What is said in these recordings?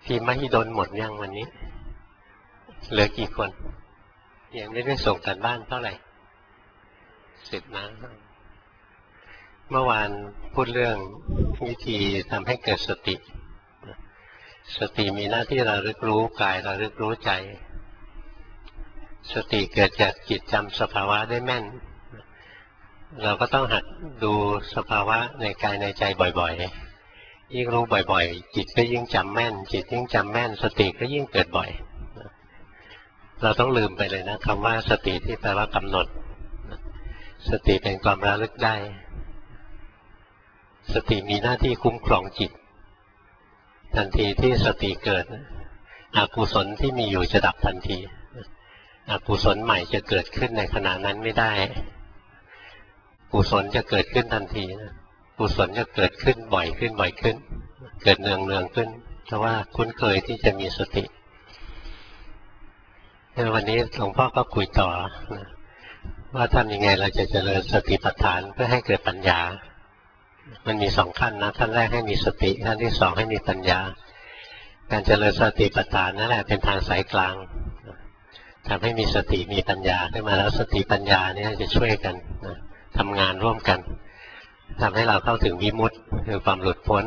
ทีมมหิดลหมดยังวันนี้เหลือกี่คนยังไม่ได้ส่งกันบ้านเท่าไหร่10นะเมื่อวานพูดเรื่องวิธีทำให้เกิดสติสติมีหน้าที่ระลึกรู้กายระลึกรู้ใจสติเกิดจากจิตจำสภาวะได้แม่นเราก็ต้องหัดดูสภาวะในกายในใจบ่อยๆยิ่งรู้บ่อยๆจิตก็ยิ่งจำแม่นจิตยิ่งจำแม่นสติก็ยิ่งเกิดบ่อยเราต้องลืมไปเลยนะคำว่าสติที่แปลว่ากำหนดสติเป็นความระลึกได้สติมีหน้าที่คุ้มครองจิตทันทีที่สติเกิดอกุศลที่มีอยู่จะดับทันทีอกุศลใหม่จะเกิดขึ้นในขณะนั้นไม่ได้กุศลจะเกิดขึ้นทันทีกุศลจะเกิดขึ้นบ่อยขึ้นเกิดเนืองขึ้นเพราะว่าคุ้นเคยที่จะมีสติวันนี้หลวงพ่อก็คุยต่อว่าทำยังไงเราจะเจริญสติปัฏฐานเพื่อให้เกิดปัญญามันมี2ขั้นนะขั้นแรกให้มีสติขั้นที่2ให้มีปัญญาการเจริญสติปัฏฐานนั่นแหละเป็นทางสายกลางทำให้มีสติมีปัญญาขึ้นมาแล้วสติปัญญาเนี่ยจะช่วยกันทำงานร่วมกันทำให้เราเข้าถึงวิมุตติคือความหลุดพ้น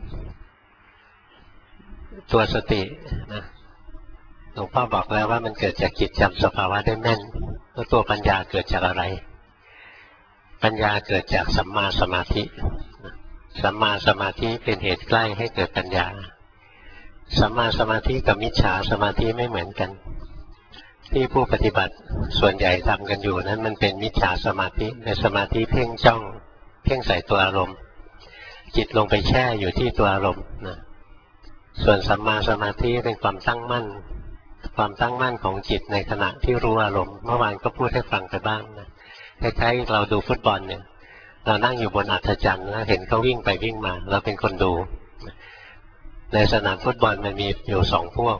ตัวสตินะหลวงพ่อบอกแล้วว่ามันเกิดจากจิตจำสภาวะได้แม่นแล้วตัวปัญญาเกิดจากอะไรปัญญาเกิดจากสัมมาสมาธิสัมมาสมาธิเป็นเหตุใกล้ให้เกิดปัญญาสัมมาสมาธิกับมิจฉาสมาธิไม่เหมือนกันที่ผู้ปฏิบัติส่วนใหญ่ทำกันอยู่นั้นมันเป็นมิจฉาสมาธิในสมาธิเพ่งจ้องเพ่งใส่ตัวอารมณ์จิตลงไปแช่อยู่ที่ตัวอารมณ์นะส่วนสัมมาสมาธิเป็นความตั้งมั่นของจิตในขณะที่รู้อารมณ์เมื่อวานก็พูดให้ฟังไปบ้างนะคล้ายๆเราดูฟุตบอลเนี่ยเรานั่งอยู่บนอัฐจันทร์แล้วเห็นเขาวิ่งไปวิ่งมาเราเป็นคนดูในสนามฟุตบอลมันมีอยู่2พวก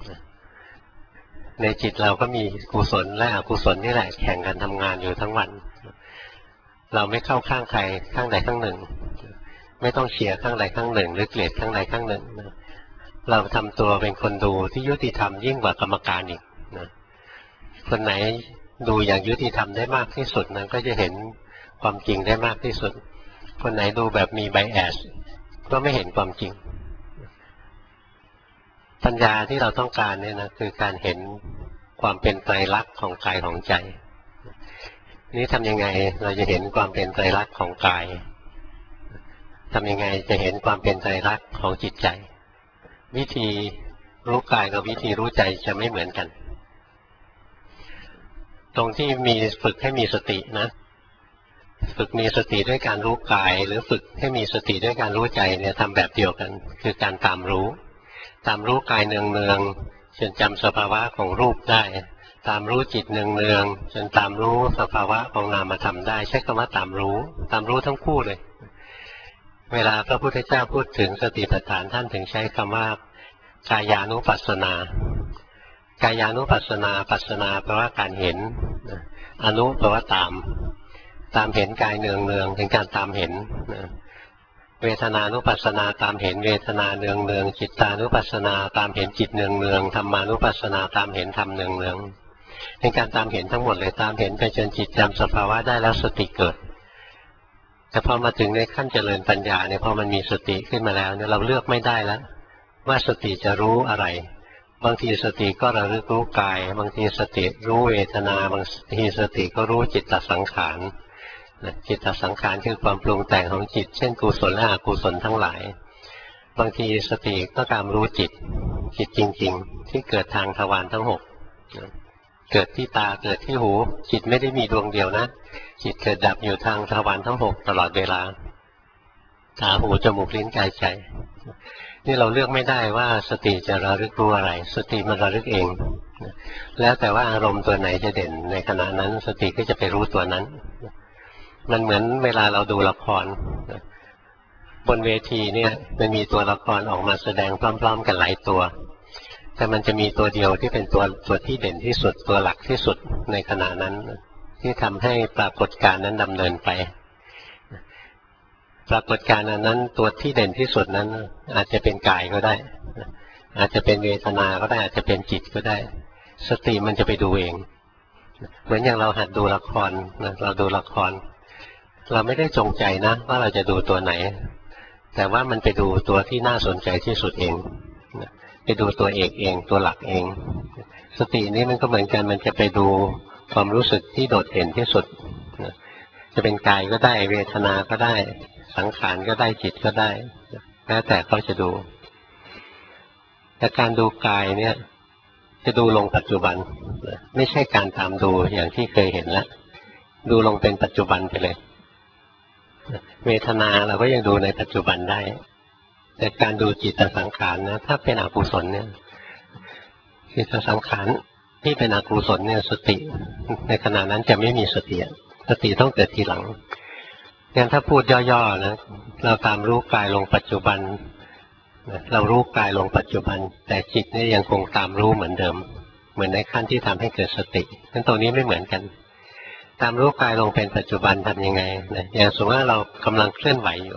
ในจิตเราก็มีกุศลและอกุศลนี่แหละแข่งกันทำงานอยู่ทั้งวันเราไม่เข้าข้างใครข้างใดข้างหนึ่งไม่ต้องเชียร์ข้างใดข้างหนึ่งหรือเกลียดข้างใดข้างหนึ่งเราทำตัวเป็นคนดูที่ยุติธรรมยิ่งกว่ากรรมการอีกนะคนไหนดูอย่างยุติธรรมได้มากที่สุดนั้นก็จะเห็นความจริงได้มากที่สุดคนไหนดูแบบมีไบแอสก็ไม่เห็นความจริงปัญญาที่เราต้องการเนี่ยนะคือการเห็นความเป็นไตรลักษณ์ของกายของใจนี่ทำยังไงเราจะเห็นความเป็นไตรลักษณ์ของกายทำยังไงจะเห็นความเป็นไตรลักษณ์ของจิตใจวิธีรู้กายกับวิธีรู้ใจจะไม่เหมือนกันตรงที่มีฝึกให้มีสตินะฝึกมีสติด้วยการรู้กายหรือฝึกให้มีสติด้วยการรู้ใจเนี่ยทำแบบเดียวกันคือการตามรู้กายเนืองๆจนจำสภาวะของรูปได้ตามรู้จิตเนืองๆจนตามรู้สภาวะของนามธรรมได้ใช้คำว่าตามรู้ทั้งคู่เลยเวลาพระพุทธเจ้าพูดถึงสติปัฏฐานท่านถึงใช้คำว่ากายานุปัสสนากายานุปัสสนาปัสสนาแปลว่าการเห็นอนุแปลว่าตามเห็นกายเนืองๆถึงการตามเห็นเวทนานุปัสสนาตามเห็นเวทนาเนืองๆจิตตานุปัสสนาตามเห็นจิตเนืองๆธรรมานุปัสสนาตามเห็นธรรมเนืองๆเป็นการตามเห็นทั้งหมดเลยตามเห็นไปจนจิตจำสภาวะได้แล้วสติเกิดแต่พอมาถึงในขั้นเจริญปัญญาเนี่ยพอมันมีสติขึ้นมาแล้วเนี่ยเราเลือกไม่ได้แล้วว่าสติจะรู้อะไรบางทีสติก็ระลึกรู้กายบางทีสติรู้เวทนาบางทีสติก็รู้จิตตสังขารจิตตสังขารคือความปรุงแต่งของจิตเช่นกุศลและอกุศลทั้งหลายบางทีสติก็ตามรู้จิตจริงๆที่เกิดทางทวารทั้ง6เกิดที่ตาเกิดที่หูจิตไม่ได้มีดวงเดียวนะจิตเกิดดับอยู่ทางทวารทั้ง6ตลอดเวลาตาหูจมูกลิ้นกายใจนี่เราเลือกไม่ได้ว่าสติจะระลึกรู้อะไรสติมันระลึกเองแล้วแต่ว่าอารมณ์ตัวไหนจะเด่นในขณะนั้นสติก็จะไปรู้ตัวนั้นมันเหมือนเวลาเราดูละครบนเวทีเนี่ยมันมีตัวละครออกมาแสดงพร้อมๆกันหลายตัวแต่มันจะมีตัวเดียวที่เป็นตัวที่เด่นที่สุดตัวหลักที่สุดในขณะนั้นที่ทำให้ปรากฏการณ์นั้นดำเนินไปปรากฏการณ์นั้นตัวที่เด่นที่สุดนั้นอาจจะเป็นกายก็ได้อาจจะเป็นเวทนาก็ได้อาจจะเป็นจิตก็ได้สติมันจะไปดูเองเหมือนอย่างเราหัดดูละครนะเราดูละครเราไม่ได้จงใจนะว่าเราจะดูตัวไหนแต่ว่ามันไปดูตัวที่น่าสนใจที่สุดเองไปดูตัวเอกเองตัวหลักเองสตินี้มันก็เหมือนกันมันจะไปดูความรู้สึกที่โดดเด่นที่สุดจะเป็นกายก็ได้เวทนาก็ได้สังขารก็ได้จิตก็ได้แล้วแต่เขาจะดูแต่การดูกายเนี่ยจะดูลงปัจจุบันไม่ใช่การตามดูอย่างที่เคยเห็นแล้วดูลงเป็นปัจจุบันไปเลยเวทนาเราก็ยังดูในปัจจุบันได้แต่การดูจิตสังขารนะถ้าเป็นอกุศลเนี่ยจิตสังขารที่เป็นอกุศลเนี่ยสติในขณะนั้นจะไม่มีสติต้องเกิดทีหลังงั้นถ้าพูดย่อๆนะเราตามรู้กายลงปัจจุบันเรารู้กายลงปัจจุบันแต่จิตเนี่ยยังคงตามรู้เหมือนเดิมเหมือนในขั้นที่ทำให้เกิดสติงั้นตรงนี้ไม่เหมือนกันตามรู้กายลงเป็นปัจจุบันทำยังไงนะอย่างสมมติว่าเรากำลังเคลื่อนไหวอยู่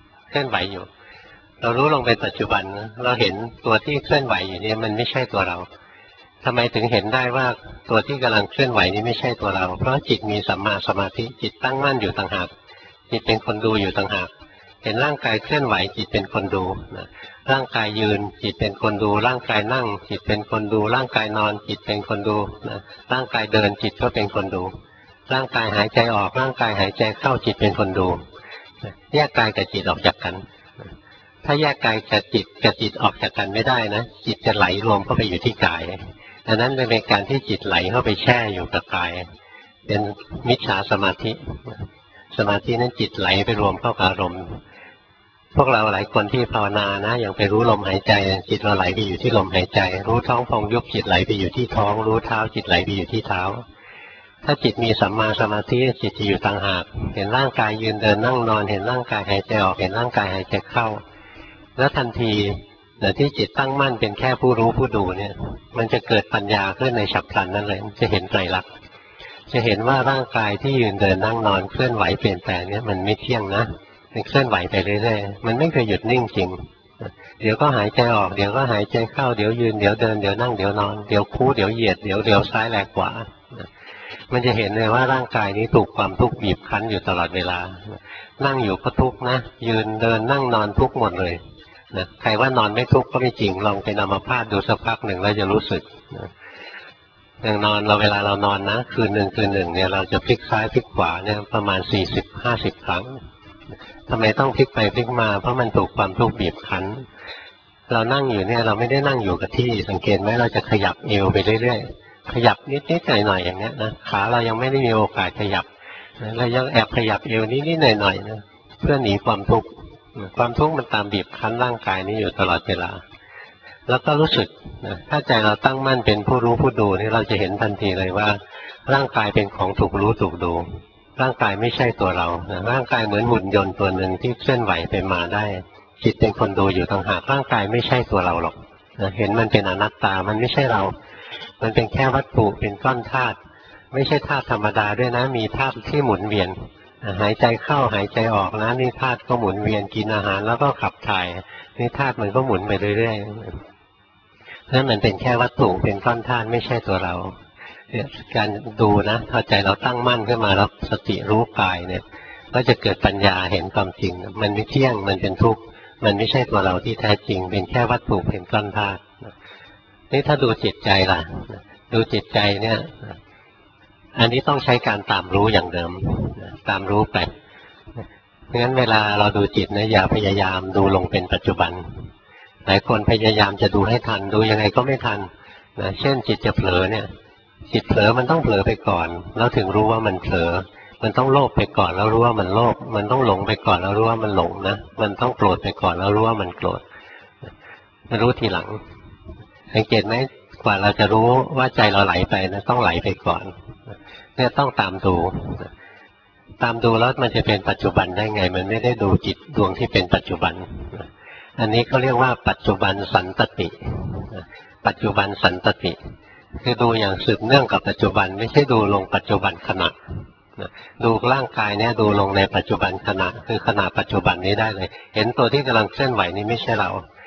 เรารู้ลงเป็นปัจจุบันนะเราเห็นตัวที่เคลื่อนไหวอยู่เนี่ยมันไม่ใช่ตัวเราทำไมถึงเห็นได้ว่าตัวที่กำลังเคลื่อนไหวนี้ไม่ใช่ตัวเราเพราะจิตมีสัมมาสมาธิจิตตั้งมั่นอยู่ต่างหากจิตเป็นคนดูอยู่ต่างหากเห็นร่างกายเคลื่อนไหวจิตเป็นคนดูนะร่างกายยืนจิตเป็นคนดูร่างกายนั่งจิตเป็นคนดูร่างกายนอนจิตเป็นคนดูนะร่างกายเดินจิตก็เป็นคนดูร่างกายหายใจออกร่างกายหายใจเข้าจิตเป็นคนดูแยกกายกับจิตออกจากกันถ้าแยกกายกับจิตออกจากกันไม่ได้นะจิตจะไหลรวมเข้าไปอยู่ที่กายอันนั้นเป็นการที่จิตไหลเข้าไปแช่อยู่กับกายเป็นมิจฉาสมาธินั้นจิตไหลไปรวมเข้ากับอารมณ์พวกเราหลายคนที่ภาวนานะยังไปรู้ลมหายใจจิตเราไหลไปอยู่ที่ลมหายใจรู้ท้องพองยุบจิตไหลไปอยู่ที่ท้องรู้เท้าจิตไหลไปอยู่ที่เท้าถ้าจิตมีสัมมาสมาธิจิตจะอยู่ต่างหากเห็นร่างกายยืนเดินนั่งนอนเห็นร่างกายหายใจออกเห็นร่างกายหายใจเข้าแล้วทันทีที่จิตตั้งมั่นเป็นแค่ผู้รู้ผู้ดูเนี่ยมันจะเกิดปัญญาขึ้นในฉับพลันนั่นเลยจะเห็นไตรลักษณ์จะเห็นว่าร่างกายที่ยืนเดินนั่งนอนเคลื่อนไหวเปลี่ยนแปลงเนี่ยมันไม่เที่ยงนะมันเคลื่อนไหวไปเรื่อยๆมันไม่เคยหยุดนิ่งจริงเดี๋ยวก็หายใจออกเดี๋ยวก็หายใจเข้าเดี๋ยวยืนเดี๋ยวเดินเดี๋ยวนั่งเดี๋ยวนอนเดี๋ยวคู่เดี๋ยวเหยียดเดี๋ยวซ้ายแลกขวามันจะเห็นเลยว่าร่างกายนี้ถูกความทุกข์บีบคั้นอยู่ตลอดเวลานั่งอยู่ก็ทุกข์นะยืนเดินนั่งนอนทุกข์หมดเลยนะใครว่านอนไม่ทุกข์ก็ไม่จริงลองเป็นอัมพาตดูสักพักหนึ่งแล้วจะรู้สึกนะอย่างนอนเวลาเรานอนนะคืนหนึ่งเนี่ยเราจะพลิกซ้ายพลิกขวาเนี่ยประมาณ40-50 ครั้งทำไมต้องพลิกไปพลิกมาเพราะมันถูกความทุกข์บีบคั้นเรานั่งอยู่เนี่ยเราไม่ได้นั่งอยู่กับที่สังเกตไหมเราจะขยับเอวไปเรื่อยๆขยับนิดๆหน่อยๆอย่างเนี้ยนะขาเรายังไม่ได้มีโอกาสขยับเรายังแอบขยับเอวนิดๆหน่อยๆนะเพื่อหนีความทุกข์มันตามบีบคั้นร่างกายนี้อยู่ตลอดเวลาแล้วก็รู้สึกนะถ้าใจเราตั้งมั่นเป็นผู้รู้ผู้ดูนี่เราจะเห็นทันทีเลยว่าร่างกายเป็นของถูกรู้ถูกดูร่างกายไม่ใช่ตัวเรานะร่างกายเหมือนหุ่นยนต์ตัวหนึ่งที่เคลื่อนไหวไปมาได้จิตเป็นคนดูอยู่ต่างหากร่างกายไม่ใช่ตัวเราหรอกนะเห็นมันเป็นอนัตตามันไม่ใช่เรามันเป็นแค่วัตถุเป็นก้อนธาตุไม่ใช่ธาตุธรรมดาด้วยนะมีธาตุที่หมุนเวียนหายใจเข้าหายใจออกนะนี่ธาตุก็หมุนเวียนกินอาหารแล้วก็ขับถ่ายนี่ธาตุมันก็หมุนไปเรื่อยๆนั่นมันเป็นแค่วัตถุเป็นก้อนธาตุไม่ใช่ตัวเราการดูนะพอใจเราตั้งมั่นขึ้นมาแล้วสติรู้กายเนี่ยก็จะเกิดปัญญาเห็นความจริงมันไม่เที่ยงมันเป็นทุกข์มันไม่ใช่ตัวเราที่แท้จริงเป็นแค่วัตถุเป็นก้อนธาตุนี่ถ้าดูจิตใจล่ะดูจิตใจเนี่ยอันนี้ต้องใช้การตามรู้อย่างเดิมตามรู้ไปงั้นเวลาเราดูจิตนะอย่าพยายามดูลงเป็นปัจจุบันหลายคนพยายามจะดูให้ทันดูยังไงก็ไม่ทันนะเช่นจิตจะเผลอเนี่ยจิตเผลอมันต้องเผลอไปก่อนแล้วถึงรู้ว่ามันเผลอมันต้องโลภไปก่อนแล้วรู้ว่ามันโลภมันต้องหลงไปก่อนแล้วรู้ว่ามันหลงนะมันต้องโกรธไปก่อนแล้วรู้ว่ามันโกรธมันรู้ทีหลังสังเกตไหมกว่าเราจะรู้ว่าใจเราไหลไปนะต้องไหลไปก่อนเนี่ยต้องตามดูแล้วมันจะเป็นปัจจุบันได้ไงมันไม่ได้ดูจิตดวงที่เป็นปัจจุบันอันนี้เขาเรียกว่าปัจจุบันสันตติปัจจุบันสันตติคือดูอย่างสืบเนื่องกับปัจจุบันไม่ใช่ดูลงปัจจุบันขณะดูร่างกายเนี่ยดูลงในปัจจุบันขณะคือขณะปัจจุบันนี้ได้เลยเห็นตัวที่กำลังเคลื่อนไหวนี้ไม่ใช่เรา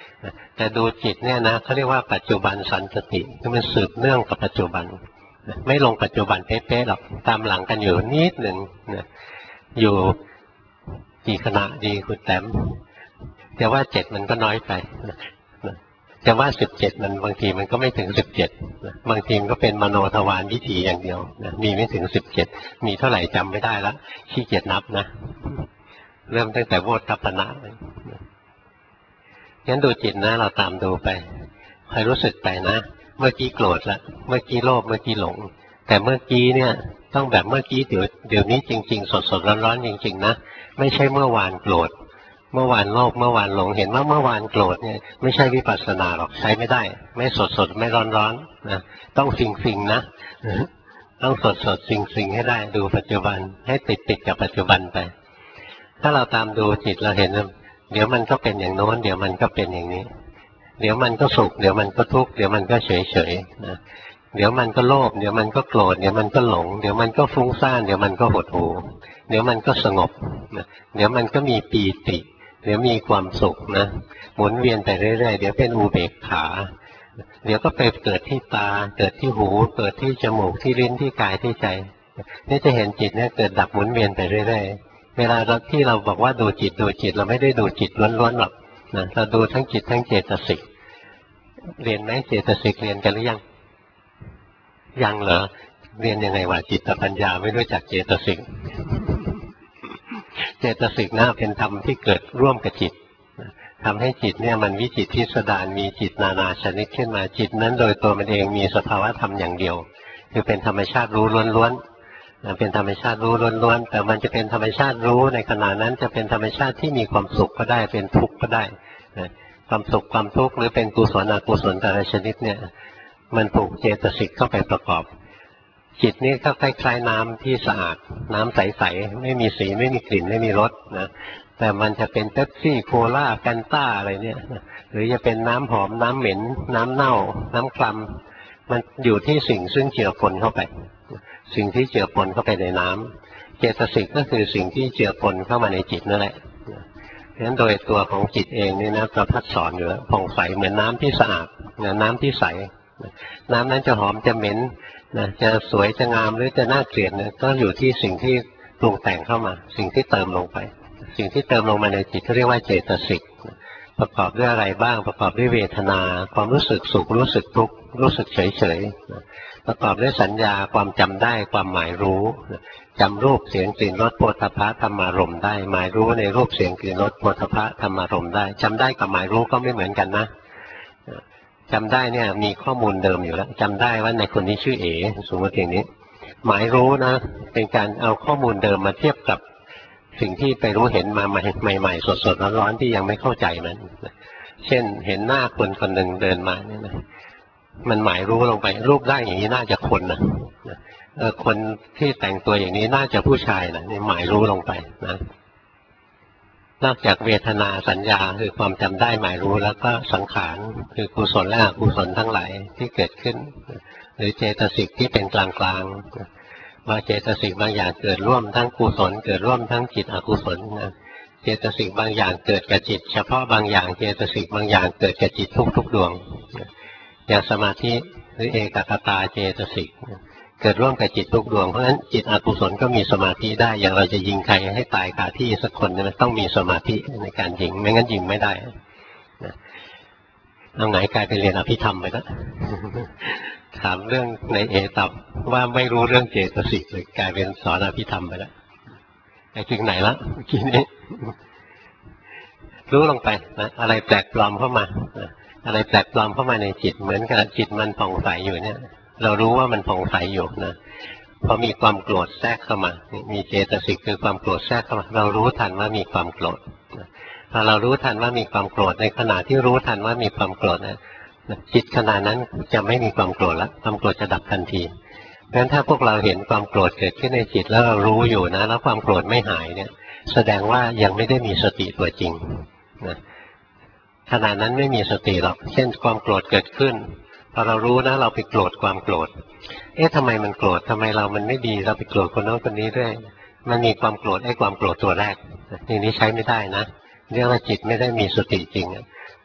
แต่ดูจิตเนี่ยนะเขาเรียกว่าปัจจุบันสันสติคือมันสืบเนื่องกับปัจจุบันไม่ลงปัจจุบันเป๊ะๆหรอกตามหลังกันอยู่นิดหนึ่งนะอยู่กี่ขณะดีคุณแต้มจะว่า7มันก็น้อยไปจะว่า17มันบางทีมันก็ไม่ถึง17บางทีมันก็เป็นมโนทวารวิถีอย่างเดียวมีไม่ถึง17มีเท่าไหร่จำไม่ได้แล้วขี้เกียจนับนะเริ่มตั้งแต่โวทัปปนะงั้นดูจิตนะเราตามดูไปคอยรู้สึกไปนะเมื่อกี้โกรธละเมื่อกี้โลภเมื่อกี้หลงแต่เมื่อกี้เนี่ยต้องแบบเมื่อกี้เดี๋ยวนี้จริงๆสดๆร้อนๆจริงๆนะไม่ใช่เมื่อวานโกรธเมื่อวานโลภเมื่อวานหลงเห็นว่าเมื่อวานโกรธเนี่ยไม่ใช่วิปัสสนาหรอกใช้ไม่ได้ไม่สดๆไม่ร้อนๆนะต้องฟิงๆนะต้องสดๆฟิงๆให้ได้ดูปัจจุบันให้ติดกับปัจจุบันไปถ้าเราตามดูจิตเราเห็นเดี๋ยวมันก็เป็นอย่างโน้นเดี๋ยวมันก็เป็นอย่างนี้เดี๋ยวมันก็สุขเดี๋ยวมันก็ทุกข์เดี๋ยวมันก็เฉยๆนะเดี๋ยวมันก็โลภเดี๋ยวมันก็โกรธเดี๋ยวมันก็หลงเดี๋ยวมันก็ฟุ้งซ่านเดี๋ยวมันก็หดหู่เดี๋ยวมันก็สงบนะเดี๋ยวมันก็มีปีติเดี๋ยวมีความสุขนะหมุนเวียนไปเรื่อยๆเดี๋ยวเป็นอุเบกขาเดี๋ยวก็ไปเกิดที่ตาเกิดที่หูเกิดที่จมูกที่ลิ้นที่กายที่ใจนี่จะเห็นจิตเนี่ยเกิดดับหมุนเวียนไปเรื่อยๆเวลาที่เราบอกว่าดูจิตเราไม่ได้ดูจิตล้วนๆหรอกนะเราดูทั้งจิตทั้งเจตสิกเรียนไหมเจตสิกเรียนกันหรือยังเหรอเรียนยังไงว่าจิตปัญญาไม่รู้จักเจตสิกเจตสิกน่าเป็นธรรมที่เกิดร่วมกับจิตทำให้จิตเนี่ยมันวิจิตรพิสดารมีจิตนานาชนิดขึ้นมาจิตนั้นโดยตัวมันเองมีสภาวะธรรมอย่างเดียวคือเป็นธรรมชาติรู้ล้วนๆเป็นธรรมชาติรู้ล้วนๆแต่มันจะเป็นธรรมชาติรู้ในขณะนั้นจะเป็นธรรมชาติที่มีความสุขก็ได้เป็นทุกข์ก็ได้ความสุขความทุกข์หรือเป็นกุศลอกุศลแต่ละชนิดเนี่ยมันถูกเจตสิกเข้าไปประกอบจิตนี่ก็คล้ายๆน้ำที่สะอาดน้ำใสๆไม่มีสีไม่มีกลิ่นไม่มีรสนะแต่มันจะเป็นเป๊ปซี่โคลาแฟนต้าอะไรเนี่ยหรือจะเป็นน้ำหอมน้ำเหม็นน้ำเน่าน้ำคลำมันอยู่ที่สิ่งซึ่งเจือปนเข้าไปสิ่งที่เจือปนเข้าไปในน้ำเจตสิกก็คือสิ่งที่เจือปนเข้ามาในจิตนั่นแหละเพราะฉะนั้นโดยตัวของจิตเองนี่นะประพัดสอนอยู่แล้วผ่องใสเหมือนน้ำที่สะอาดน้ำที่ใสน้ำนั้นจะหอมจะเหม็นนะจะสวยจะงามหรือจะน่าเกลียดเนี่ยก็อยู่ที่สิ่งที่ปรุงแต่งเข้ามาสิ่งที่เติมลงไปสิ่งที่เติมลงมาในจิตเขาเรียกว่าเจตสิกประกอบด้วยอะไรบ้างประกอบด้วยเวทนาความรู้สึกสุขรู้สึกทุกข์รู้สึกเฉยๆประกอบด้วยสัญญาความจำได้ความหมายรู้จำรูปเสียงกลิ่นรสโผฏฐัพพะธรรมารมณ์ได้หมายรู้ในรูปเสียงกลิ่นรสโผฏฐัพพะธรรมารมณ์ได้จำได้กับหมายรู้ก็ไม่เหมือนกันนะจำได้เนี่ยมีข้อมูลเดิมอยู่แล้วจำได้ว่าในคนนี้ชื่อเอ๋สมมติอย่างนี้หมายรู้นะเป็นการเอาข้อมูลเดิมมาเทียบกับสิ่งที่ไปรู้เห็นมาใหม่ๆสดๆร้อนๆที่ยังไม่เข้าใจมันเช่นเห็นหน้าคนคนหนึ่งเดินมาเนี่ยนะมันหมายรู้ลงไปรูปร่างอย่างนี้น่าจะคนนะคนที่แต่งตัวอย่างนี้น่าจะผู้ชายนะนี่หมายรู้ลงไปนะนอกจากเวทนาสัญญาคือความจำได้หมายรู้แล้วก็สังขารคือกุศลและอกุศลทั้งหลายที่เกิดขึ้นหรือเจตสิกที่เป็นกลางๆว่าเจตสิกบางอย่างเกิดร่วมทั้งกุศลเกิดร่วมทั้งจิตอกุศลนะเจตสิกบางอย่างเกิดกับจิตเฉพาะบางอย่างเจตสิกบางอย่างเกิดกับจิตทุกดวงอย่างสมาธิหรือเอกคตาเจตสิกเกิดร่วมกับจิตทุกดวงเพราะฉะนั้นจิตอกุศลก็มีสมาธิได้อย่างเราจะยิงใครให้ตายคาที่สักคนมันต้องมีสมาธิในการยิงไม่งั้นยิงไม่ได้เอาไหนกลายเป็นเรียนอภิธรรมไปแล้วถามเรื่องในเอตับว่าไม่รู้เรื่องเจตสิกเลยกลายเป็นสอนอภิธรรมไปแล้วไปถึงไหนละเมื่อกี้นี้รู้ลงไปนะอะไรแปลกปลอมเข้ามาอะไรแปลกปลอมเข้ามาในจิตเหมือนกับจิตมันผ่องใสอยู่เนี่ยเรารู้ว่ามันผ่องใสอยู่นะพอมีความโกรธแทรกเข้ามามีเจตสิกคือความโกรธแทรกเข้ามาเรารู้ทันว่ามีความโกรธพอเรารู้ทันว่ามีความโกรธในขณะที่รู้ทันว่ามีความโกรธนะจิตขณะนั้นจะไม่มีความโกรธแล้วความโกรธจะดับทันทีเพราะฉะนั้นถ้าพวกเราเห็นความโกรธเกิดขึ้นในจิตแล้วเรารู้อยู่นะแล้วความโกรธไม่หายเนี่ยแสดงว่ายังไม่ได้มีสติตัวจริงนะขณะนั้นไม่มีสติหรอกเช่นความโกรธเกิดขึ้นพอเรารู้นะเราไปโกรธความโกรธทำไมมันโกรธทำไมเรามันไม่ดีเราไปโกรธคนโน้นคนนี้ด้วยมันมีความโกรธความโกรธตัวแรกทีนี้ใช้ไม่ได้นะเรียกว่าจิตไม่ได้มีสติจริง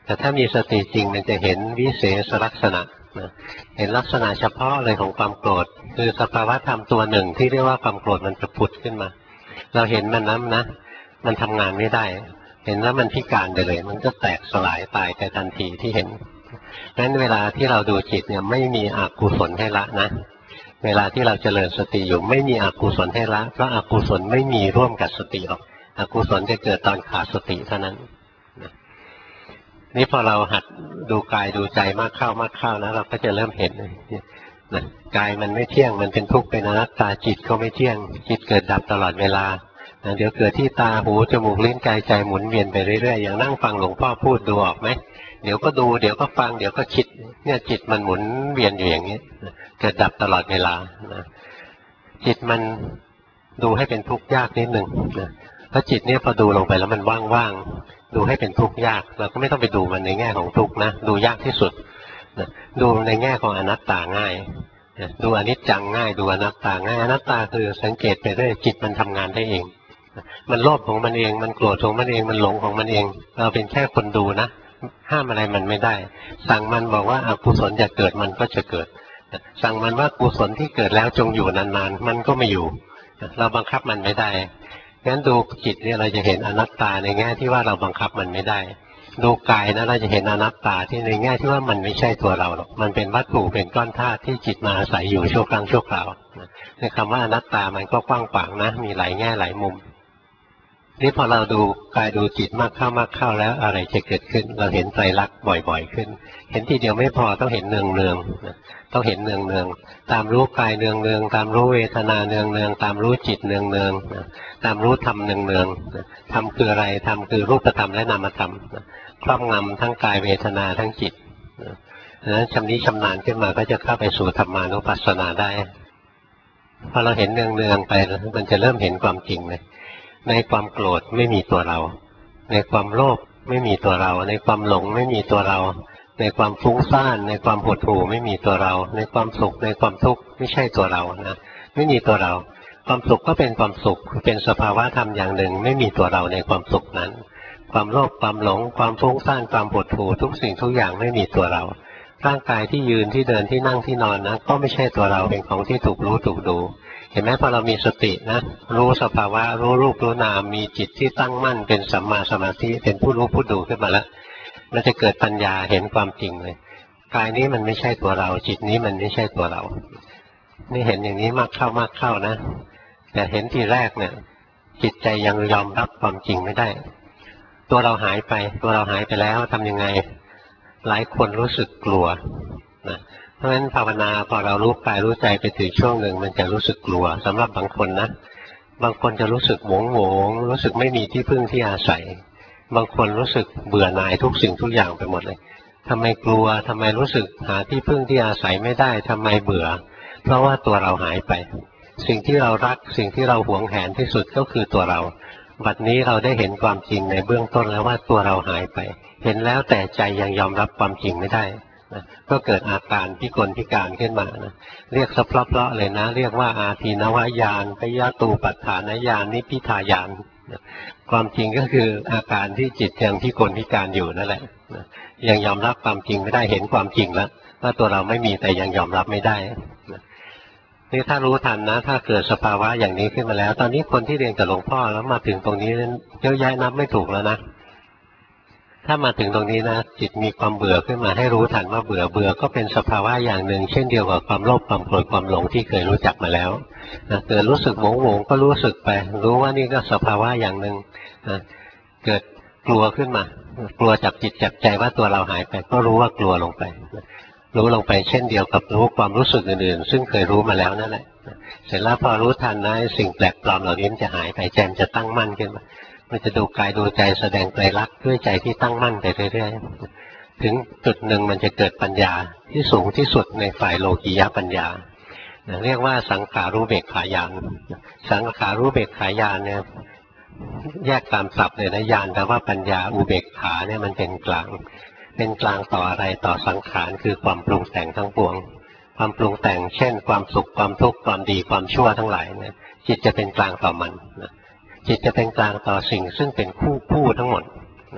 แต่ถ้ามีสติจริงมันจะเห็นวิเศษลักษณะนะเห็นลักษณะเฉพาะเลยของความโกรธคือสภาวะธรรมตัวหนึ่งที่เรียกว่าความโกรธมันจะผุดขึ้นมาเราเห็นมันนะมันทำงานไม่ได้เห็นแล้วมันพิการไปเลยมันก็แตกสลายตายไปทันทีที่เห็นงั้นเวลาที่เราดูจิตเนี่ยไม่มีอกุศลให้ละนะเวลาที่เราเจริญสติอยู่ไม่มีอกุศลให้ละเพราะอกุศลไม่มีร่วมกับสติหรอกอกุศลจะเกิดตอนขาดสติเท่านั้นนี่พอเราหัดดูกายดูใจมากเข้นะเราก็จะเริ่มเห็นนะกายมันไม่เที่ยงมันเป็นทุกข์เป็นอนัตตาจิตก็ไม่เที่ยงจิตเกิดดับตลอดเวลาเดี๋ยวเกิดที่ตาหูจมูกลิ้นกายใจหมุนเวียนไปเรื่อยๆอย่างนั่งฟังหลวงพ่อพูดดูออกไหมเดี๋ยวก็ดูเดี๋ยวก็ฟังเดี๋ยวก็คิดเนี่ยจิตมันหมุนเวียนอยู่อย่างนี้เกิดดับตลอดเวลานะจิตมันดูให้เป็นทุกข์ยากนิดหนึ่งนะเพราะจิตเนี่ยพอดูลงไปแล้วมันว่างๆดูให้เป็นทุกข์ยากเราก็ไม่ต้องไปดูมันในแง่ของทุกข์นะดูยากที่สุดนะดูในแง่ของอนัตตาง่ายดูอนิจจังง่ายดูอนัตตาง่ายอนัตตาคือสังเกตไปเรื่อยจิตมันทำงานได้เองมันโลภของมันเองมันโกรธของมันเองมันหลงของมันเองเราเป็นแค่คนดูนะห้ามอะไรมันไม่ได้สั่งมันบอกว่าอกุศลจะเกิดมันก็จะเกิดสั่งมันว่ากุศลที่เกิดแล้วจงอยู่นานๆมันก็ไม่อยู่เราบังคับมันไม่ได้งั้นดูจิตเนี่ยเราจะเห็นอนัตตาในแง่ที่ว่าเราบังคับมันไม่ได้ดูกายนะเราจะเห็นอนัตตาที่ในแง่ที่ว่ามันไม่ใช่ตัวเราหรอกมันเป็นวัตถุเป็นก้อนธาตุที่จิตมาอาศัยอยู่ชั่วครั้งชั่วคราวในคำว่าอนัตตามันก็กว้างขวางนะมีหลายแง่หลายมุมนี่พอเราดูกายดูจิตมากเข้าแล้วอะไรจะเกิดขึ้นเราเห็นไตรลักษณ์บ่อยๆขึ้นเห็นทีเดียวไม่พอต้องเห็นเนืองๆต้องเห็นเนืองๆตามรู้กายเนืองๆตามรู้เวทนาเนืองๆตามรู้จิตเนืองๆตามรู้ธรรมเนืองๆธรรมคืออะไรธรรมคือรูปธรรมและนามธรรมครอบงำทั้งกายเวทนาทั้งจิตดังนั้นชำนิชำนาญขึ้นมาก็จะเข้าไปสู่ธรรมานุปัสสนาได้พอเราเห็นเนืองๆไปมันจะเริ่มเห็นความจริงเลยในความโกรธไม่มีตัวเราในความโลภไม่มีตัวเราในความหลงไม่มีตัวเราในความฟุ้งซ่านในความหดหู่ไม่มีตัวเราในความสุขในความทุกข์ไม่ใช่ตัวเรานะไม่มีตัวเราความสุขก็เป็นความสุขเป็นสภาวะธรรมอย่างหนึ่งไม่มีตัวเราในความสุขนั้นความโลภความหลงความฟุ้งซ่านความหดหู่ทุกสิ่งทุกอย่างไม่มีตัวเราร่างกายที่ยืนที่เดินที่นั่งที่นอนนะก็ไม่ใช่ตัวเราเป็นของที่ถูกรู้ถูกดูเห็นไหมพอเรามีสตินะรู้สภาวะรู้รูปรู้นามมีจิตที่ตั้งมั่นเป็นสัมมาสมาธิเป็นผู้รู้ผู้ดูขึ้นมาแล้วมันจะเกิดปัญญาเห็นความจริงเลยกายนี้มันไม่ใช่ตัวเราจิตนี้มันไม่ใช่ตัวเรานี่เห็นอย่างนี้มากเข้านะแต่เห็นทีแรกเนี่ยจิตใจยังยอมรับความจริงไม่ได้ตัวเราหายไปแล้วทำยังไงหลายคนรู้สึกกลัวนะเพราะฉะนั้นภาวนาพอเรารู้กายรู้ใจไปถึงช่วงหนึ่งมันจะรู้สึกกลัวสำหรับบางคนนะบางคนจะรู้สึกโงงรู้สึกไม่มีที่พึ่งที่อาศัยบางคนรู้สึกเบื่อหน่ายทุกสิ่งทุกอย่างไปหมดเลยทำไมกลัวทำไมรู้สึกหาที่พึ่งที่อาศัยไม่ได้ทำไมเบื่อเพราะว่าตัวเราหายไปสิ่งที่เรารักสิ่งที่เราหวงแหนที่สุดก็คือตัวเราบัดนี้เราได้เห็นความจริงในเบื้องต้นแล้วว่าตัวเราหายไปเห็นแล้วแต่ใจยังยอมรับความจริงไม่ได้นะก็เกิดอาการพิกลพิการขึ้นมานะเรียกสะเพราะเลยนะเรียกว่าอาทีนวายานปยตูปัฏฐานญาณนิพพิทายานนะความจริงก็คืออาการที่จิตยังพิกลพิการอยู่นั่นแหละนะยังยอมรับความจริงไม่ได้เห็นความจริงแล้วว่าตัวเราไม่มีแต่ยังยอมรับไม่ได้นะนี่ถ้ารู้ทันนะถ้าเกิดสภาวะอย่างนี้ขึ้นมาแล้วตอนนี้คนที่เรียนกับหลวงพ่อแล้วมาถึงตรงนี้เยอะแยะนับไม่ถูกแล้วนะถ้ามาถึงตรงนี้นะจิตมีความเบื่อขึ้นมาให้รู้ทันว่าเบื่อก็เป็นสภาวะอย่างหนึ่งเช่นเดียวกับความโลภความโกรธความหลงที่เคยรู้จักมาแล้วนะเกิดรู้สึกโงงก็รู้สึกไปรู้ว่านี่ก็สภาวะอย่างหนึ่งนะเกิดกลัวขึ้นมากลัวจับจิตจับใจว่าตัวเราหายไปก็รู้ว่ากลัวลงไปรู้ลงไปเช่นเดียวกับรู้ความรู้สึกอื่นๆซึ่งเคยรู้มาแล้วนั่นแหละเสร็จแล้วพอรู้ทันนะสิ่งแปลกปลอมเหล่านี้มันจะหายไปใจมันจะตั้งมั่นขึ้นมามันจะดูกายดูใจแสดงไตรลักษณ์ด้วยใจที่ตั้งมั่นไปเรื่อยๆถึงจุดหนึ่งมันจะเกิดปัญญาที่สูงที่สุดในฝ่ายโลกียปัญญาเรียกว่าสังขารู้เบกขายานสังขารู้เบกขายานเนี่ยแยกตามศัพท์เลยนะญาณแต่ว่าปัญญาอุเบกขาเนี่ยมันเป็นกลางต่ออะไรต่อสังขารคือความปรุงแต่งทั้งปวงความปรุงแต่งเช่นความสุขความทุกข์ความดีความชั่วทั้งหลายเนี่ยจิตจะเป็นกลางต่อมันจิตจะเป็นกลางต่อสิ่งซึ่งเป็นคู่ทั้งหมด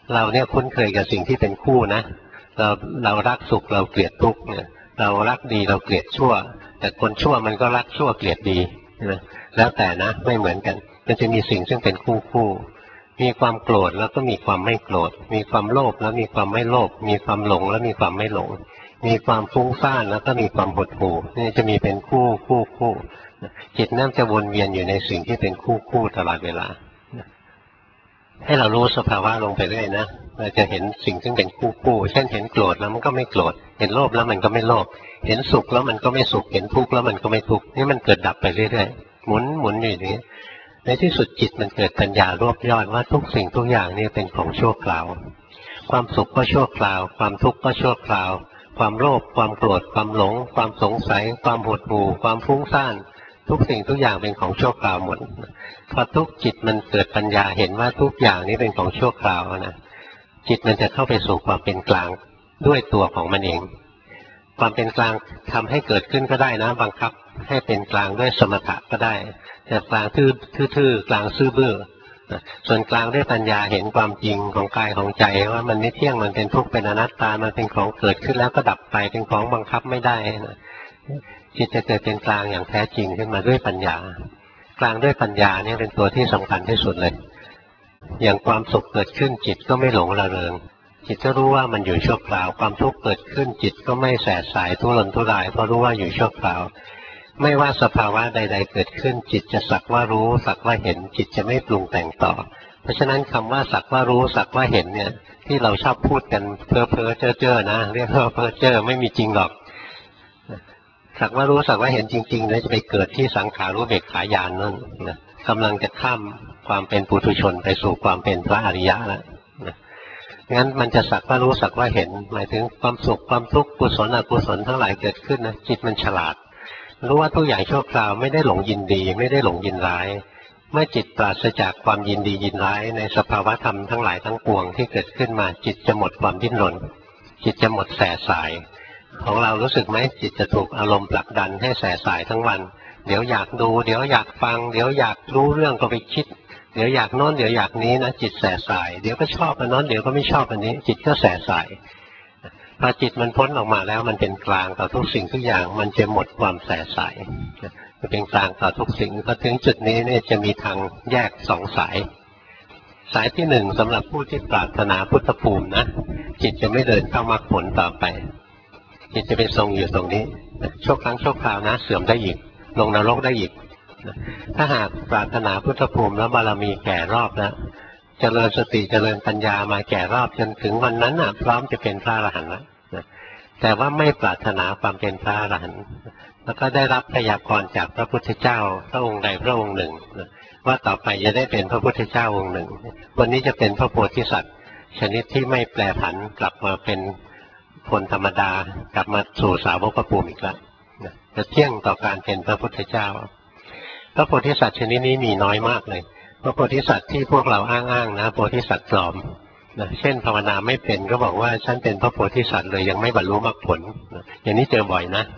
เราเนี่ยคุ้นเคยกับสิ่งที่เป็นคู่นะเรารักสุขเราเกลียดทุกข์เนี่ยเรารักดีเราเกลียดชั่วแต่คนชั่วมันก็รักชั่วเกลียดดีนะแล้วแต่นะไม่เหมือนกันมันจะมีสิ่งซึ่งเป็นคู่มีความโกรธแล้วก็มีความไม่โกรธมีความโลภแล้วมีความไม่โลภมีความหลงแล้วมีความไม่หลงมีความฟุ้งซ่านแล้วก็มีความหดหู่นี่จะมีเป็นคู่จิตนั่นจะวนเวียนอยู่ในสิ่งที่เป็นคู่ตลอดเวลาให้เรารู้สภาวะลงไปเรื่อยนะเราจะเห็นสิ่งซึ่งเป็นคู่เช่นเห็นโกรธแล้วมันก็ไม่โกรธเห็นโลภแล้วมันก็ไม่โลภเห็นสุขแล้วมันก็ไม่สุขเห็นทุกข์แล้วมันก็ไม่ทุกข์นี่มันเกิดดับไปเรื่อยๆหมุนอยู่อย่างนี้ในที่สุดจิตมันเกิดปัญญารวบยอดว่าทุกสิ่งทุกอย่างนี่เป็นของชั่วคราวความสุขก็ชั่วคราวความทุกข์ก็ชั่วคราวความโลภความโกรธความหลงความสงสัยความหดหู่ความฟุ้งซ่านทุกสิ่งทุกอย่างเป็นของชั่วคราวหมดพอทุกจิตมันเกิดปัญญาเห็นว่าทุกอย่างนี้เป็นของชั่วคราวนะจิตมันจะเข้าไปสู่ความเป็นกลางด้วยตัวของมันเองความเป็นกลางทำให้เกิดขึ้นก็ได้นะบังคับให้เป็นกลางด้วยสมถะก็ได้แต่กลางทื่อๆกลางซื่อบื้อส่วนกลางด้วยปัญญาเห็นความจริงของกายของใจว่ามันไม่เที่ยงมันเป็นทุกข์เป็นอนัตตามันเป็นของเกิดขึ้นแล้วก็ดับไปเป็นของบังคับไม่ได้นะจิตจะเกิดเป็นกลางอย่างแท้จริงขึ้นมาด้วยปัญญากลางด้วยปัญญาเนี่ยเป็นตัวที่สำคัญที่สุดเลยอย่างความสุขเกิดขึ้นจิตก็ไม่หลงระเริงจิตก็รู้ว่ามันอยู่ชั่วคราวความทุกข์เกิดขึ้นจิตก็ไม่แสบสายทุรนทุรายเพราะรู้ว่าอยู่ชั่วคราวไม่ว่าสภาวะใดๆเกิดขึ้นจิตจะสักว่ารู้สักว่าเห็นจิตจะไม่ปรุงแต่งต่อเพราะฉะนั้นคำว่าสักว่ารู้สักว่าเห็นเนี่ยที่เราชอบพูดกันเพ้อเพ้อเจ้อๆนะเรียกว่าเพ้อเจ้อไม่มีจริงหรอกสักว่ารู้สักว่าเห็นจริงๆแล้วจะไปเกิดที่สังขารู้เบกขายานนั่นนะกำลังจะข้ามความเป็นปุถุชนไปสู่ความเป็นพระอริยะแล้วนะงั้นมันจะสักว่ารู้สักว่าเห็นหมายถึงความสุขความทุกข์กุศลอกุศลทั้งหลายเกิดขึ้นนะจิตมันฉลาดรู้ว่าทุกอย่างชั่วคราวไม่ได้หลงยินดีไม่ได้หลงยินร้ายเมื่อจิตปราศจากความยินดียินร้ายในสภาวะธรรมทั้งหลายทั้งปวงที่เกิดขึ้นมาจิตจะหมดความดิ้นรนจิตจะหมดแส่สายของเรารู้สึกไหมจิตจะถูกอารมณ์ผลักดันให้แส่สายทั้งวันเดี๋ยวอยากดูเดี๋ยวอยากฟังเดี๋ยวอยากรู้เรื่องก็ไปคิดเดี๋ยวอยากโน้นเดี๋ยวอยากนี้นะจิตแส่สายเดี๋ยวก็ชอบอันนั้นเดี๋ยวก็ไม่ชอบอันนี้จิตก็แส่สายพอจิตมันพ้นออกมาแล้วมันเป็นกลางต่อทุกสิ่งทุกอย่างมันจะหมดความแสสายมันเป็นกลางต่อทุกสิ่งพอถึงจุดนี้เนี่ยจะมีทางแยกสองสายสายที่หนึ่งสำหรับผู้ที่ปรารถนาพุทธภูมินะจิตจะไม่เดินเข้ามรรคผลต่อไปจิตจะไปทรงอยู่ตรงนี้ชั่วครั้งชั่วคราวนะเสื่อมได้อีกลงนรกได้อีกถ้าหากปรารถนาพุทธภูมิแล้วบารมีแก่รอบแล้วเจริญสติเจริญปัญญามาแก่รอบจนถึงวันนั้นพร้อมจะเป็นพระอรหันต์แล้วแต่ว่าไม่ปรารถนาความเป็นพระอรหันต์แล้วก็ได้รับพยากรณ์จากพระพุทธเจ้าพระองค์ใดพระองค์หนึ่งว่าต่อไปจะได้เป็นพระพุทธเจ้าองค์หนึ่งวันนี้จะเป็นพระโพธิสัตว์ชนิดที่ไม่แปรผันกลับมาเป็นคนธรรมดากลับมาสู่สาวกภูมิอีกแล้วจะเที่ยงต่อการเป็นพระพุทธเจ้าพระโพธิสัตว์ชนิดนี้มีน้อยมากเลยพระโพธิสัตว์ที่พวกเราอ้างๆนะโพธิสัตว์ปลอมนะเช่นภาวนาไม่เป็นก็บอกว่าฉันเป็นพระโพธิสัตว์เลยยังไม่บรรลุมรรคผลอย่างนี้เจอบ่อยนะ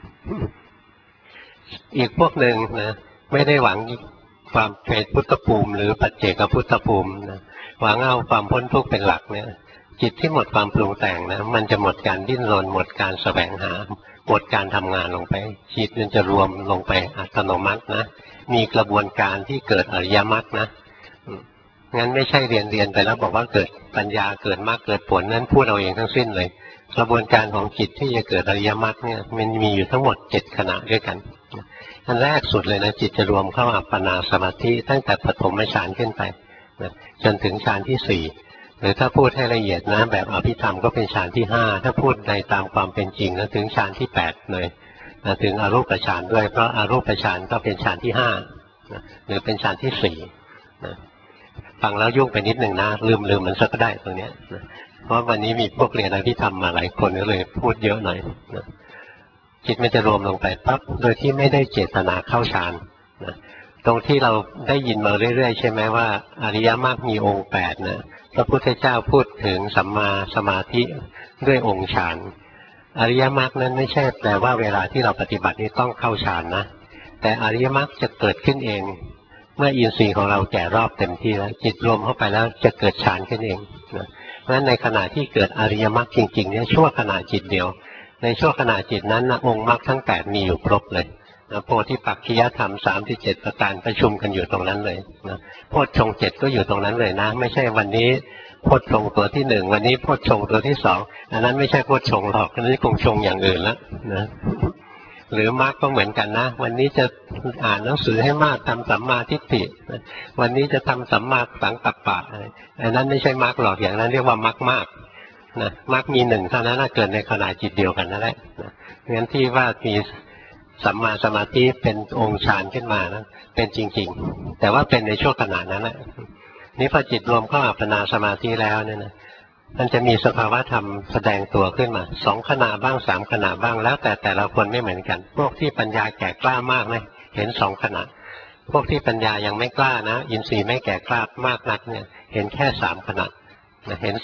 อีกพวกหนึ่งนะไม่ได้หวังความเป็นพุทธภูมิหรือปัจเจกพุทธภูมินะหวังเอาความพ้นทุกข์เป็นหลักเนี่ยจิตที่หมดความปรุงแต่งนะมันจะหมดการดิ้นรนหมดการแสวงหาหมดการทำงานลงไปจิตมันจะรวมลงไปอัตโนมัตินะมีกระบวนการที่เกิดอริยมรรคนะงั้นไม่ใช่เรียนไปแล้วบอกว่าเกิดปัญญาเกิดมรรคเกิดผลนั้นพูดเอาเองทั้งสิ้นเลยกระบวนการของจิตที่จะเกิดอริยมรรคเนี่ยมันมีอยู่ทั้งหมด7ขณะด้วยกันอันแรกสุดเลยนะจิตจะรวมเข้าอัปปนาสมาธิตั้งแต่ปฐมฌานขึ้นไปจนถึงฌานที่4หรือถ้าพูดให้ละเอียดนะแบบอภิธรรมก็เป็นฌานที่5ถ้าพูดในตามความเป็นจริงนะถึงฌานที่8เลยถึงอรูปฌานด้วยเพราะอรูปฌานก็เป็นฌานที่5หรือเป็นฌานที่4ฟังแล้วยุ่งไปนิดหนึ่งนะลืมมันสักก็ได้ตรงนี้เพราะวันนี้มีพวกเรียนอภิธรรมมาหลายคนก็เลยพูดเยอะหน่อยจิตมันจะรวมลงไปปั๊บโดยที่ไม่ได้เจตนาเข้าฌานตรงที่เราได้ยินมาเรื่อยๆใช่ไหมว่าอริยมรรคมีองค์8นะพระพุทธเจ้าพูดถึงสัมมาสมาธิด้วยองค์ฌานอริยมรรคนั้นไม่ใช่แปลว่าเวลาที่เราปฏิบัตินี้ต้องเข้าฌานนะแต่อริยมรรคจะเกิดขึ้นเองเมื่ออินทรีย์ของเราแก่รอบเต็มที่แล้วจิตรวมเข้าไปแล้วจะเกิดฌานขึ้นเองนะเพราะฉะนั้นในขณะที่เกิดอริยมรรคจริงๆเนี่ยชั่วขณะจิตเดียวในชั่วขณะจิตนั้นนะองค์มรรคทั้ง8มีอยู่ครบเลยนะโพธิปักขิยธรรม37ประการประชุมกันอยู่ตรงนั้นเลยนะโพชฌงค์7ก็อยู่ตรงนั้นเลยนะไม่ใช่วันนี้โพชฌงค์ตัวที่1วันนี้โพชฌงค์ตัวที่2อันนั้นไม่ใช่โพชฌงค์หรอกอันนี้คงชงอย่างอื่นแล้วนะหรือมรรคก็เหมือนกันนะวันนี้จะอ่านหนังสือให้มากทำสัมมาทิฏฐิวันนี้จะทำสัมมาสังกัปปะอันนั้นไม่ใช่มรรคหรอกอย่างนั้นเรียกว่ามรรคมากนะมรรคมีหนึ่งเท่านั้นเกิดในขณะจิตเดียวกันนั่นแหละนะงั้นที่ว่ามีสัมมาสมาธิเป็นองค์ฌานขึ้นมานะเป็นจริงๆแต่ว่าเป็นในช่วงขณะนั้นแหละนี่พอจิตรวมเข้าอัปปนาสมาธิแล้วเนี่ยนะมันจะมีสภาวะธรรมแสดงตัวขึ้นมา2ขณะบ้าง3ขณะบ้างแล้วแต่ละคนไม่เหมือนกันพวกที่ปัญญาแก่กล้ามากนะเห็น2ขณะพวกที่ปัญญายังไม่กล้านะอินทรีย์ไม่แก่กล้ามากนักเนี่ยเห็นแค่3ขณะนะเห็น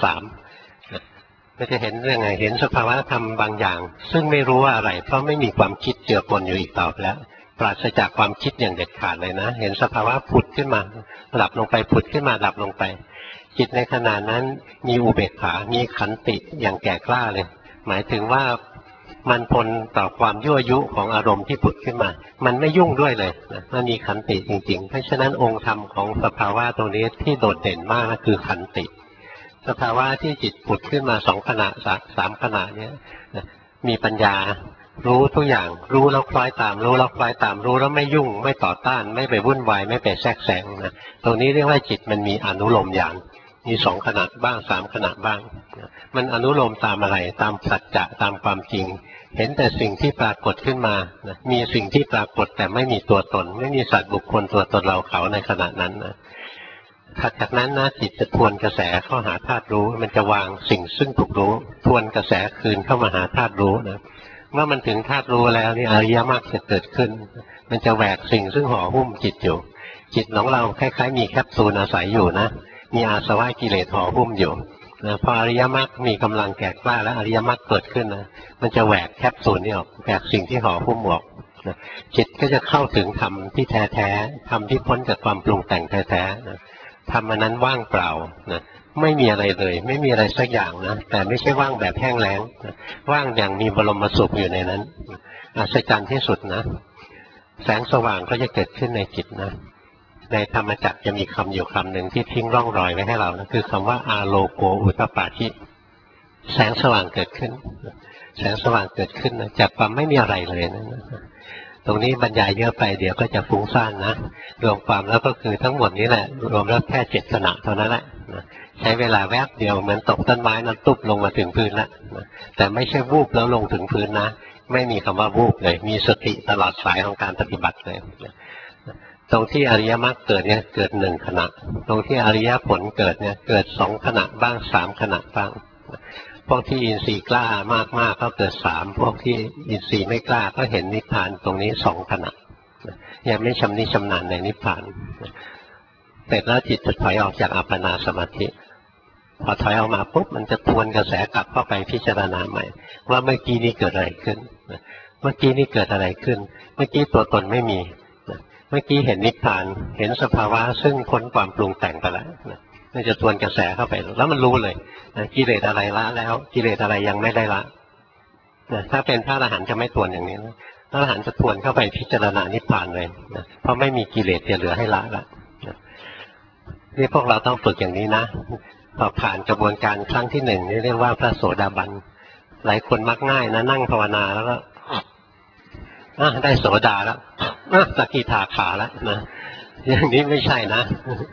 3ก็จะเห็นเรื่องไงเห็นสภาวะธรรมบางอย่างซึ่งไม่รู้ว่าอะไรเพราะไม่มีความคิดเจือปนอยู่อีกต่อไปแล้วปราศจากความคิดอย่างเด็ดขาดเลยนะเห็นสภาวะผุดขึ้นมาดับลงไปผุดขึ้นมาดับลงไปจิตในขณะนั้นมีอุเบกขา มีขันติอย่างแก่กล้าเลยหมายถึงว่ามันทนต่อความยั่วยุของอารมณ์ที่ผุดขึ้นมามันไม่ยุ่งด้วยเลยนะมันมีขันติจริงๆเพราะฉะนั้นองค์ธรรมของสภาวะตรงนี้ที่โดดเด่นมากก็คือขันติสภาวะที่จิตผุดขึ้นมา2ขณะ3ขณะนี้มีปัญญารู้ทุกอย่างรู้แล้วคล้อยตามรู้แล้วคล้อยตามรู้แล้วไม่ยุ่งไม่ต่อต้านไม่ไปวุ่นวายไม่ไปแทรกแซงนะตรงนี้เรียกว่าจิตมันมีอนุโลมญาณมี2ขณะบ้าง3ขณะบ้างมันอนุโลมตามอะไรตามสัจจะตามความจริงเห็นแต่สิ่งที่ปรากฏขึ้นมานะมีสิ่งที่ปรากฏแต่ไม่มีตัวตนไม่มีสัตว์บุคคลตัวตนเราเขาในขณะนั้นนะถัดจากนั้นนะจิตจะทวนกระแสเข้าหาธาตุรู้มันจะวางสิ่งซึ่งถูกรู้ทวนกระแสคืนเข้ามาหาธาตุรู้นะเมื่อมันถึงธาตุรู้แล้วนี่อริยมรรคจะเกิดขึ้นมันจะแหวกสิ่งซึ่งห่อหุ้มจิตอยู่จิตของเราคล้ายๆมีแคปซูลอาศัยอยู่นะมีอาสวะกิเลสห่อหุ้มอยู่นะพออริยมรรคมีกำลังแก่กล้าแล้วอริยมรรคเกิดขึ้นนะมันจะแหวกแคปซูลนี่ออกแหวกสิ่งที่ห่อหุ้มออกนะจิตก็จะเข้าถึงธรรมที่แท้ๆธรรมที่พ้นจากความปรุงแต่งแท้ๆนะธรรมอันนั้นว่างเปล่านะไม่มีอะไรเลยไม่มีอะไรสักอย่างนะแต่ไม่ใช่ว่างแบบแห้งแล้งนะว่างอย่างมีบรมสุขอยู่ในนั้นอัศจรรย์ที่สุดนะแสงสว่างก็จะเกิดขึ้นในจิตนะในธรรมจักรจะมีคำอยู่คำหนึ่งที่ทิ้งร่องรอยไว้ให้เรานะคือคำว่าอาโลโกอุตตปาธิแสงสว่างเกิดขึ้นแสงสว่างเกิดขึ้นนะจากความไม่มีอะไรเลยนะตรงนี้บรรยายเยอะไปเดี๋ยวก็จะฟุ้งซ่านนะรวมความแล้วก็คือทั้งหมดนี้แหละรวมแล้วแค่7ขณะเท่านั้นแหละใช้เวลาแวบเดียวเหมือนตกต้นไม้นั้นตุ๊บลงมาถึงพื้นแล้วแต่ไม่ใช่วูบแล้วลงถึงพื้นนะไม่มีคำว่าวูบเลยมีสติตลอดสายของการปฏิบัติเลยตรงที่อริยมรรคเกิดเนี่ยเกิด1ขณะตรงที่อริยผลเกิดเนี่ยเกิด2ขณะบ้าง3ขณะบ้างพวกที่อินทรีย์กล้ามากๆก็เกิด3พวกที่อินทรีย์ไม่กล้าก็เห็นนิพพานตรงนี้2ขณะยังไม่ชำนิชำนาญในนิพพานเสร็จแล้วจิตจะถอยออกจากอัปปนาสมาธิพอถอยออกมาปุ๊บมันจะทวนกระแสกลับเข้าไปพิจารณาใหม่ว่าเมื่อกี้นี้เกิดอะไรขึ้นเมื่อกี้นี้เกิดอะไรขึ้นเมื่อกี้ตัวตนไม่มีเมื่อกี้เห็นนิพพานเห็นสภาวะซึ่งพ้นความปรุงแต่งไปแล้วมันจะทวนกระแสเข้าไปแล้วมันรู้เลยกิเลสอะไรละแล้วกิเลสอะไรยังไม่ได้ละถ้าเป็นพระอรหันต์จะไม่ทวนอย่างนี้นะพระอรหันต์จะทวนเข้าไปพิจารณานิพพานเลยเพราะไม่มีกิเลสจะเหลือให้ละละนี่พวกเราต้องฝึกอย่างนี้นะพอผ่านกระบวนการครั้งที่1นี่เรียกว่าพระโสดาบันหลายคนมักง่ายนะนั่งภาวนาแล้วก็ได้โสดาแล้วสกิทาคาแล้วนะอย่างนี้ไม่ใช่นะ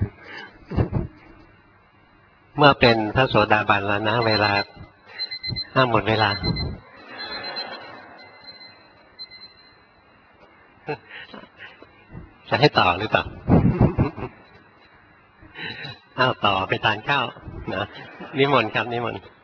เมื่อเป็นพระโสดาบันแล้วนะเวลาหมดเวลาจะให้ต่อหรือเปล่าต่อไปทานข้าวนะนิมนต์ครับนิมนต์